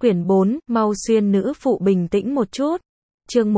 Quyển 4, mau xuyên nữ phụ bình tĩnh một chút. Chương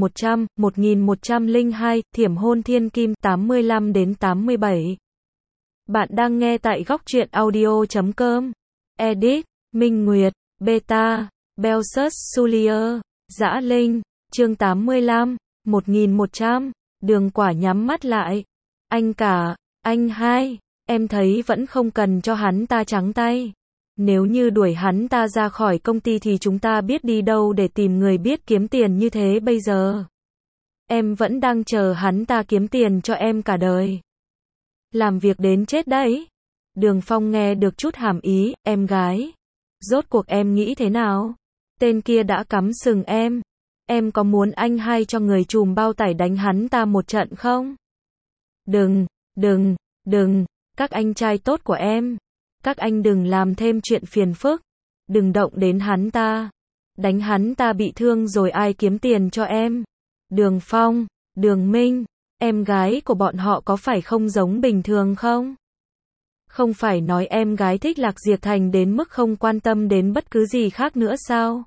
1102, Thiểm hôn thiên kim 85 đến 87. Bạn đang nghe tại góc truyện audio.com. Edit, Minh Nguyệt, Beta, Belsus Sulier, Dã Linh, chương 85, 1100, Đường Quả nhắm mắt lại. Anh cả, anh hai, em thấy vẫn không cần cho hắn ta trắng tay. Nếu như đuổi hắn ta ra khỏi công ty thì chúng ta biết đi đâu để tìm người biết kiếm tiền như thế bây giờ. Em vẫn đang chờ hắn ta kiếm tiền cho em cả đời. Làm việc đến chết đấy. Đường Phong nghe được chút hàm ý, em gái. Rốt cuộc em nghĩ thế nào? Tên kia đã cắm sừng em. Em có muốn anh hai cho người trùm bao tải đánh hắn ta một trận không? Đừng, các anh trai tốt của em. Các anh đừng làm thêm chuyện phiền phức. Đừng động đến hắn ta. Đánh hắn ta bị thương rồi ai kiếm tiền cho em? Đường Phong, Đường Minh, em gái của bọn họ có phải không giống bình thường không? Không phải nói em gái thích Lạc Diệp Thành đến mức không quan tâm đến bất cứ gì khác nữa sao?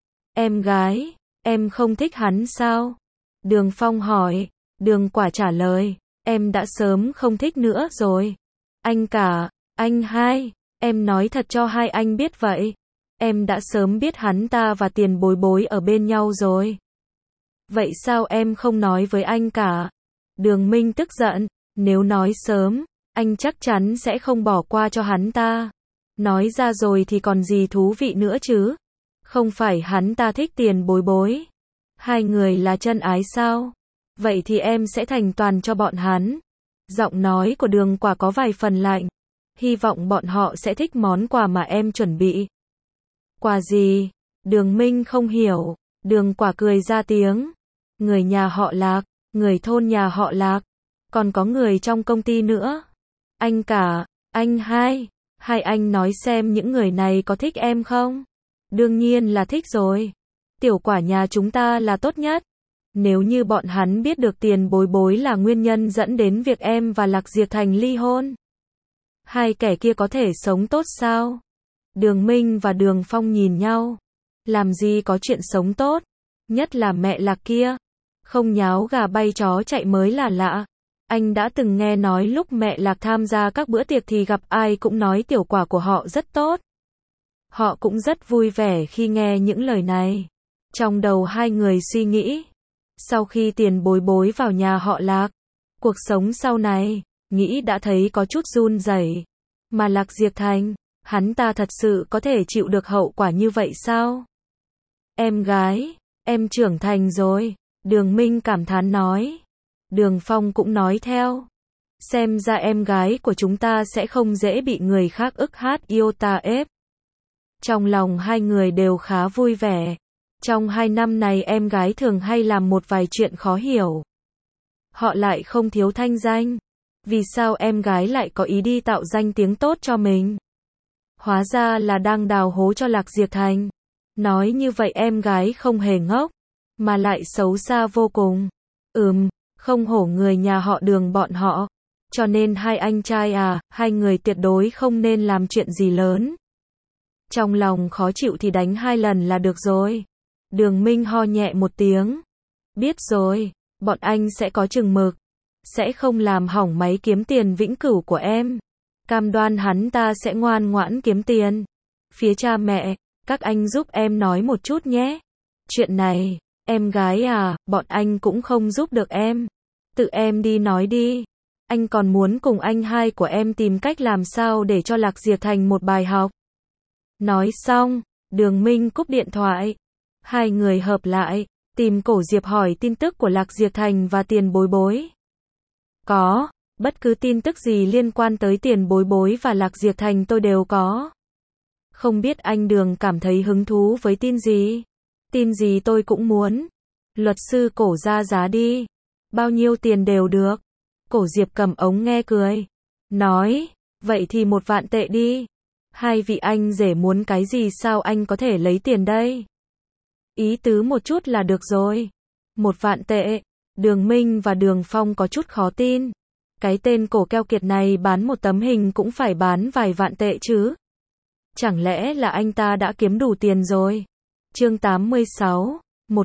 Em gái, em không thích hắn sao? Đường Phong hỏi. Đường Quả trả lời, em đã sớm không thích nữa rồi. Anh cả, anh hai, em nói thật cho hai anh biết vậy. Em đã sớm biết hắn ta và Tiền Bối Bối ở bên nhau rồi. Vậy sao em không nói với anh cả? Đường Minh tức giận, nếu nói sớm, anh chắc chắn sẽ không bỏ qua cho hắn ta. Nói ra rồi thì còn gì thú vị nữa chứ? Không phải hắn ta thích Tiền Bối Bối. Hai người là chân ái sao? Vậy thì em sẽ thành toàn cho bọn hắn. Giọng nói của Đường Quả có vài phần lạnh. Hy vọng bọn họ sẽ thích món quà mà em chuẩn bị. Quà gì? Đường Minh không hiểu. Đường Quả cười ra tiếng. Người nhà họ Lạc, người thôn nhà họ Lạc, còn có người trong công ty nữa. Anh cả, anh hai anh nói xem những người này có thích em không? Đương nhiên là thích rồi. Tiểu Quả nhà chúng ta là tốt nhất. Nếu như bọn hắn biết được Tiền Bối Bối là nguyên nhân dẫn đến việc em và Lạc Diệp Thành ly hôn, hai kẻ kia có thể sống tốt sao? Đường Minh và Đường Phong nhìn nhau. Làm gì có chuyện sống tốt? Nhất là mẹ Lạc kia. Không nháo gà bay chó chạy mới là lạ. Anh đã từng nghe nói lúc mẹ Lạc tham gia các bữa tiệc thì gặp ai cũng nói Tiểu Quả của họ rất tốt. Họ cũng rất vui vẻ khi nghe những lời này. Trong đầu hai người suy nghĩ. Sau khi Tiền Bối Bối vào nhà họ Lạc, cuộc sống sau này, nghĩ đã thấy có chút run rẩy. Mà Lạc Diệp Thành, hắn ta thật sự có thể chịu được hậu quả như vậy sao? Em gái, em trưởng thành rồi. Đường Minh cảm thán nói. Đường Phong cũng nói theo. Xem ra em gái của chúng ta sẽ không dễ bị người khác ức hát yêu ta ép. Trong lòng hai người đều khá vui vẻ. Trong 2 năm này em gái thường hay làm một vài chuyện khó hiểu. Họ lại không thiếu thanh danh. Vì sao em gái lại có ý đi tạo danh tiếng tốt cho mình? Hóa ra là đang đào hố cho Lạc Diệp Thành. Nói như vậy em gái không hề ngốc, mà lại xấu xa vô cùng. Không hổ người nhà họ Đường bọn họ. Cho nên hai anh trai hai người tuyệt đối không nên làm chuyện gì lớn. Trong lòng khó chịu thì đánh 2 lần là được rồi. Đường Minh ho nhẹ một tiếng. Biết rồi, bọn anh sẽ có chừng mực. Sẽ không làm hỏng máy kiếm tiền vĩnh cửu của em. Cam đoan hắn ta sẽ ngoan ngoãn kiếm tiền. Phía cha mẹ, các anh giúp em nói một chút nhé. Chuyện này, em gái bọn anh cũng không giúp được em. Tự em đi nói đi. Anh còn muốn cùng anh hai của em tìm cách làm sao để cho Lạc Diệp Thành một bài học. Nói xong, Đường Minh cúp điện thoại. Hai người hợp lại, tìm Cổ Diệp hỏi tin tức của Lạc Diệp Thành và Tiền Bối Bối. Có, bất cứ tin tức gì liên quan tới Tiền Bối Bối và Lạc Diệp Thành tôi đều có. Không biết anh Đường cảm thấy hứng thú với tin gì? Tin gì tôi cũng muốn. Luật sư Cổ ra giá đi. Bao nhiêu tiền đều được. Cổ Diệp cầm ống nghe cười. Nói, vậy thì 1 vạn tệ đi. Hai vị anh rể muốn cái gì sao anh có thể lấy tiền đây? Ý tứ một chút là được rồi. 1 vạn tệ. Đường Minh và Đường Phong có chút khó tin. Cái tên Cổ keo kiệt này bán một tấm hình cũng phải bán vài vạn tệ chứ. Chẳng lẽ là anh ta đã kiếm đủ tiền rồi? Chương 86,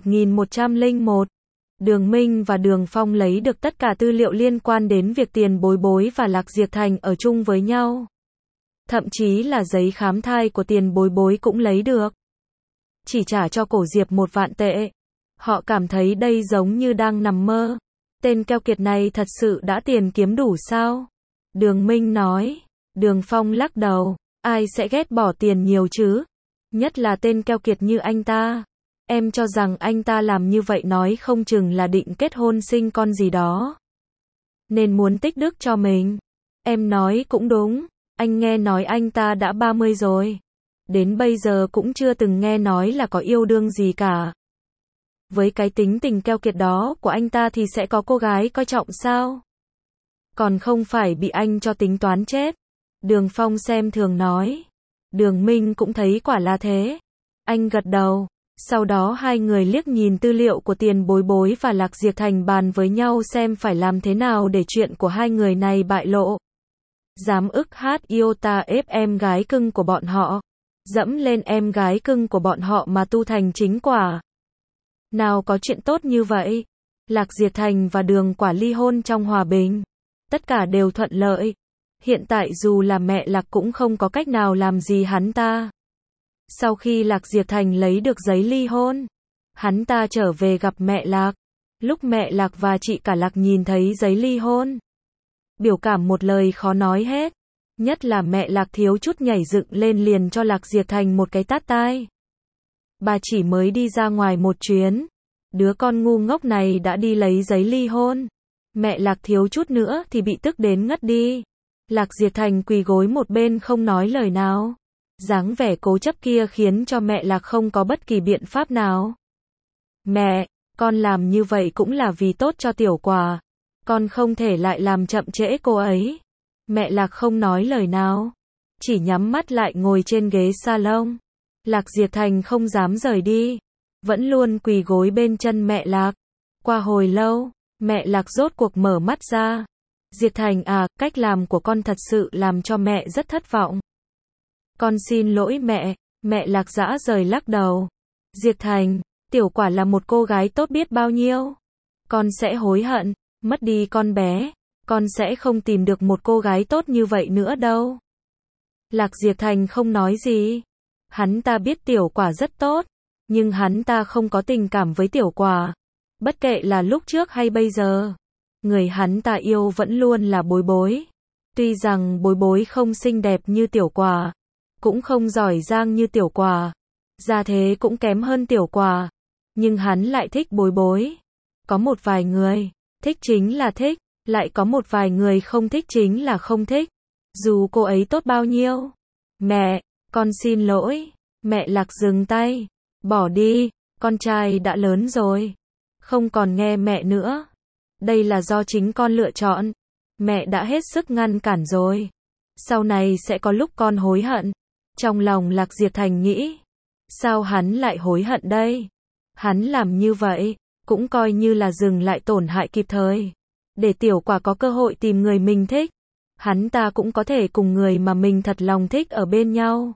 1101. Đường Minh và Đường Phong lấy được tất cả tư liệu liên quan đến việc Tiền Bối Bối và Lạc Diệp Thành ở chung với nhau. Thậm chí là giấy khám thai của Tiền Bối Bối cũng lấy được. Chỉ trả cho Cổ Diệp 1 vạn tệ. Họ cảm thấy đây giống như đang nằm mơ. Tên keo kiệt này thật sự đã tiền kiếm đủ sao? Đường Minh nói. Đường Phong lắc đầu. Ai sẽ ghét bỏ tiền nhiều chứ? Nhất là tên keo kiệt như anh ta. Em cho rằng anh ta làm như vậy nói không chừng là định kết hôn sinh con gì đó. Nên muốn tích đức cho mình. Em nói cũng đúng. Anh nghe nói anh ta đã 30 rồi. Đến bây giờ cũng chưa từng nghe nói là có yêu đương gì cả. Với cái tính tình keo kiệt đó của anh ta thì sẽ có cô gái coi trọng sao? Còn không phải bị anh cho tính toán chết. Đường Phong xem thường nói. Đường Minh cũng thấy quả là thế. Anh gật đầu. Sau đó hai người liếc nhìn tư liệu của Tiền Bối Bối và Lạc Diệp Thành bàn với nhau xem phải làm thế nào để chuyện của hai người này bại lộ. Dám ức hát iota ép em gái cưng của bọn họ. Dẫm lên em gái cưng của bọn họ mà tu thành chính quả. Nào có chuyện tốt như vậy. Lạc Diệp Thành và Đường Quả ly hôn trong hòa bình. Tất cả đều thuận lợi. Hiện tại dù là mẹ Lạc cũng không có cách nào làm gì hắn ta. Sau khi Lạc Diệp Thành lấy được giấy ly hôn, hắn ta trở về gặp mẹ Lạc. Lúc mẹ Lạc và chị cả Lạc nhìn thấy giấy ly hôn, biểu cảm một lời khó nói hết. Nhất là mẹ Lạc thiếu chút nhảy dựng lên liền cho Lạc Diệp Thành một cái tát tai. Bà chỉ mới đi ra ngoài một chuyến. Đứa con ngu ngốc này đã đi lấy giấy ly hôn. Mẹ Lạc thiếu chút nữa thì bị tức đến ngất đi. Lạc Diệp Thành quỳ gối một bên không nói lời nào. Dáng vẻ cố chấp kia khiến cho mẹ Lạc không có bất kỳ biện pháp nào. Mẹ, con làm như vậy cũng là vì tốt cho Tiểu Quả. Con không thể lại làm chậm trễ cô ấy. Mẹ Lạc không nói lời nào. Chỉ nhắm mắt lại ngồi trên ghế salon. Lạc Diệp Thành không dám rời đi. Vẫn luôn quỳ gối bên chân mẹ Lạc. Qua hồi lâu, mẹ Lạc rốt cuộc mở mắt ra. Diệp Thành à, cách làm của con thật sự làm cho mẹ rất thất vọng. Con xin lỗi mẹ. Mẹ Lạc dã rời lắc đầu. Diệp Thành, Tiểu Quả là một cô gái tốt biết bao nhiêu. Con sẽ hối hận, mất đi con bé. Con sẽ không tìm được một cô gái tốt như vậy nữa đâu. Lạc Diệp Thành không nói gì. Hắn ta biết Tiểu Quả rất tốt. Nhưng hắn ta không có tình cảm với Tiểu Quả. Bất kệ là lúc trước hay bây giờ. Người hắn ta yêu vẫn luôn là Bối Bối. Tuy rằng Bối Bối không xinh đẹp như Tiểu Quả. Cũng không giỏi giang như Tiểu Quả. Gia thế cũng kém hơn Tiểu Quả. Nhưng hắn lại thích Bối Bối. Có một vài người, thích chính là thích. Lại có một vài người không thích chính là không thích. Dù cô ấy tốt bao nhiêu. Mẹ, con xin lỗi. Mẹ Lạc dừng tay. Bỏ đi, con trai đã lớn rồi. Không còn nghe mẹ nữa. Đây là do chính con lựa chọn. Mẹ đã hết sức ngăn cản rồi. Sau này sẽ có lúc con hối hận. Trong lòng Lạc Diệp Thành nghĩ. Sao hắn lại hối hận đây? Hắn làm như vậy, cũng coi như là dừng lại tổn hại kịp thời. Để Tiểu Quả có cơ hội tìm người mình thích. Hắn ta cũng có thể cùng người mà mình thật lòng thích ở bên nhau.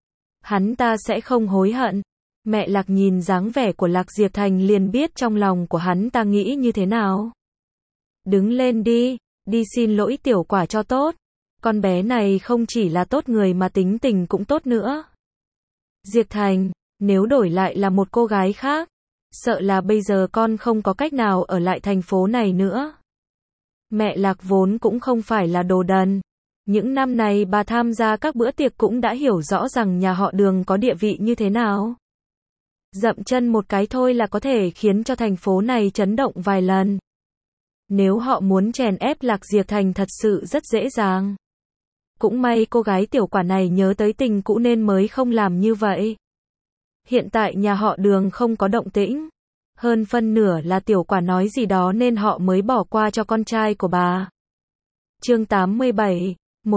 Hắn ta sẽ không hối hận. Mẹ Lạc nhìn dáng vẻ của Lạc Diệp Thành liền biết trong lòng của hắn ta nghĩ như thế nào. Đứng lên đi, đi xin lỗi Tiểu Quả cho tốt. Con bé này không chỉ là tốt người mà tính tình cũng tốt nữa. Diệp Thành, nếu đổi lại là một cô gái khác, sợ là bây giờ con không có cách nào ở lại thành phố này nữa. Mẹ Lạc vốn cũng không phải là đồ đần. Những năm này bà tham gia các bữa tiệc cũng đã hiểu rõ rằng nhà họ Đường có địa vị như thế nào. Dậm chân một cái thôi là có thể khiến cho thành phố này chấn động vài lần. Nếu họ muốn chèn ép Lạc Diệp Thành thật sự rất dễ dàng. Cũng may cô gái Tiểu Quả này nhớ tới tình cũ nên mới không làm như vậy. Hiện tại nhà họ Đường không có động tĩnh. Hơn phân nửa là Tiểu Quả nói gì đó nên họ mới bỏ qua cho con trai của bà. Chương 87,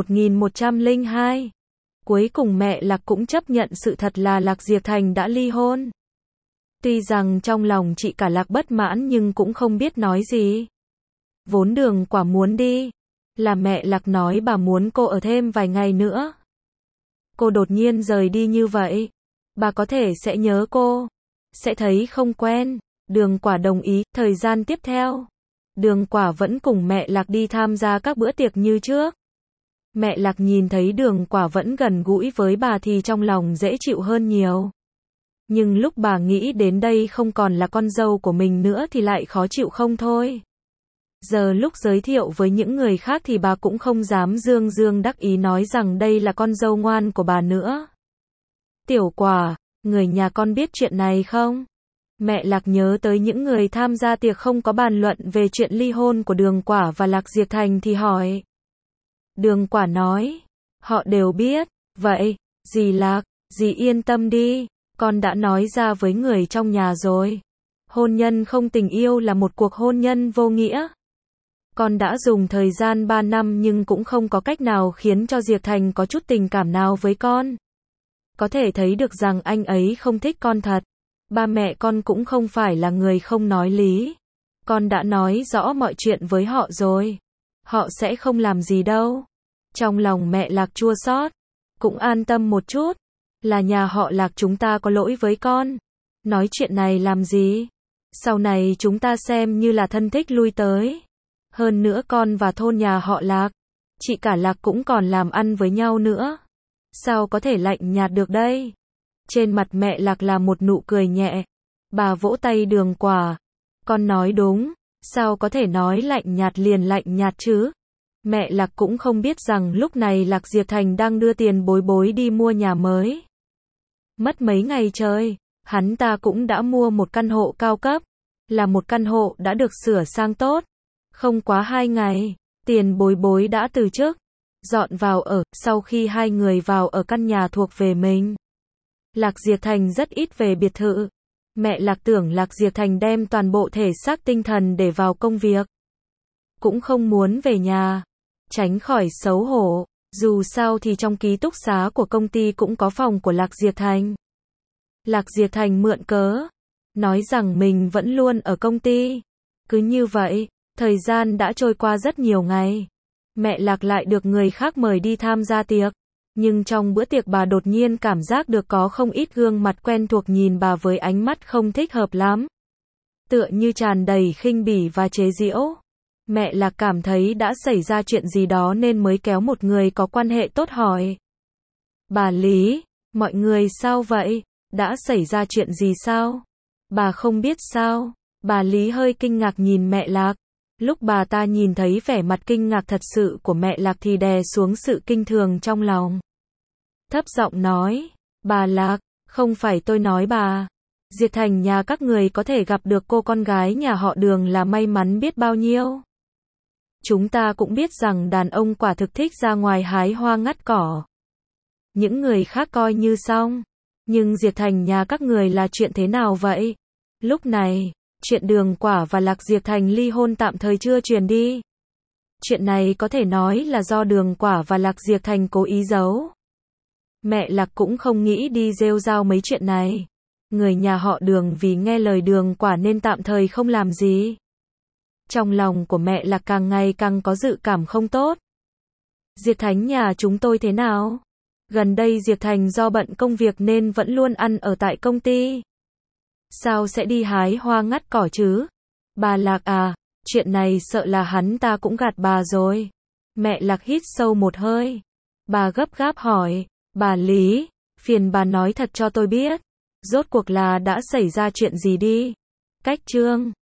1102. Cuối cùng mẹ Lạc cũng chấp nhận sự thật là Lạc Diệp Thành đã ly hôn. Tuy rằng trong lòng chị cả Lạc bất mãn nhưng cũng không biết nói gì. Vốn Đường Quả muốn đi. Là mẹ Lạc nói bà muốn cô ở thêm vài ngày nữa. cô đột nhiên rời đi như vậy. Bà có thể sẽ nhớ cô, sẽ thấy không quen. Đường Quả đồng ý. Thời gian tiếp theo, Đường Quả vẫn cùng mẹ Lạc đi tham gia các bữa tiệc như trước. Mẹ Lạc nhìn thấy Đường Quả vẫn gần gũi với bà thì trong lòng dễ chịu hơn nhiều. Nhưng lúc bà nghĩ đến đây không còn là con dâu của mình nữa thì lại khó chịu không thôi. Giờ lúc giới thiệu với những người khác thì bà cũng không dám dương dương đắc ý nói rằng đây là con dâu ngoan của bà nữa. Tiểu Quả, người nhà con biết chuyện này không? Mẹ Lạc nhớ tới những người tham gia tiệc không có bàn luận về chuyện ly hôn của Đường Quả và Lạc Diệp Thành thì hỏi. Đường Quả nói, họ đều biết. Vậy, dì Lạc, dì yên tâm đi, con đã nói ra với người trong nhà rồi. Hôn nhân không tình yêu là một cuộc hôn nhân vô nghĩa. Con đã dùng thời gian 3 năm nhưng cũng không có cách nào khiến cho Diệp Thành có chút tình cảm nào với con. Có thể thấy được rằng anh ấy không thích con thật. Ba mẹ con cũng không phải là người không nói lý. Con đã nói rõ mọi chuyện với họ rồi. Họ sẽ không làm gì đâu. Trong lòng mẹ Lạc chua xót, cũng an tâm một chút. Là nhà họ Lạc chúng ta có lỗi với con. Nói chuyện này làm gì? Sau này chúng ta xem như là thân thích lui tới. Hơn nữa con và thôn nhà họ Lạc, chị cả Lạc cũng còn làm ăn với nhau nữa. Sao có thể lạnh nhạt được đây? Trên mặt mẹ Lạc là một nụ cười nhẹ. Bà vỗ tay Đường Quả. Con nói đúng, sao có thể nói lạnh nhạt liền lạnh nhạt chứ? Mẹ Lạc cũng không biết rằng lúc này Lạc Diệp Thành đang đưa tiền bối bối đi mua nhà mới. Mất mấy ngày trời, hắn ta cũng đã mua một căn hộ cao cấp. Là một căn hộ đã được sửa sang tốt. Không quá 2 ngày, tiền bối bối đã từ chức, dọn vào ở. Sau khi hai người vào ở căn nhà thuộc về mình, Lạc Diệp Thành rất ít về biệt thự. Mẹ Lạc tưởng Lạc Diệp Thành đem toàn bộ thể xác tinh thần để vào công việc. Cũng không muốn về nhà, tránh khỏi xấu hổ. Dù sao thì trong ký túc xá của công ty cũng có phòng của Lạc Diệp Thành. Lạc Diệp Thành mượn cớ, nói rằng mình vẫn luôn ở công ty. Cứ như vậy, thời gian đã trôi qua rất nhiều ngày. Mẹ Lạc lại được người khác mời đi tham gia tiệc. Nhưng trong bữa tiệc bà đột nhiên cảm giác được có không ít gương mặt quen thuộc nhìn bà với ánh mắt không thích hợp lắm. Tựa như tràn đầy khinh bỉ và chế giễu. Mẹ Lạc cảm thấy đã xảy ra chuyện gì đó nên mới kéo một người có quan hệ tốt hỏi. Bà Lý, mọi người sao vậy? Đã xảy ra chuyện gì sao? Bà không biết sao? Bà Lý hơi kinh ngạc nhìn mẹ Lạc. Lúc bà ta nhìn thấy vẻ mặt kinh ngạc thật sự của mẹ Lạc thì đè xuống sự kinh thường trong lòng. Thấp giọng nói, bà Lạc, không phải tôi nói bà. Diệp Thành nhà các người có thể gặp được cô con gái nhà họ Đường là may mắn biết bao nhiêu. Chúng ta cũng biết rằng đàn ông quả thực thích ra ngoài hái hoa ngắt cỏ. Những người khác coi như xong. Nhưng Diệp Thành nhà các người là chuyện thế nào vậy? Lúc này, chuyện Đường Quả và Lạc Diệp Thành ly hôn tạm thời chưa truyền đi. Chuyện này có thể nói là do Đường Quả và Lạc Diệp Thành cố ý giấu. Mẹ Lạc cũng không nghĩ đi rêu rao mấy chuyện này. Người nhà họ Đường vì nghe lời Đường Quả nên tạm thời không làm gì. Trong lòng của mẹ Lạc càng ngày càng có dự cảm không tốt. Diệp Thành nhà chúng tôi thế nào? Gần đây Diệp Thành do bận công việc nên vẫn luôn ăn ở tại công ty. Sao sẽ đi hái hoa ngắt cỏ chứ? Bà Lạc à, chuyện này sợ là hắn ta cũng gạt bà rồi. Mẹ Lạc hít sâu một hơi. Bà gấp gáp hỏi, bà Lý, phiền bà nói thật cho tôi biết. Rốt cuộc là đã xảy ra chuyện gì đi? Cách chương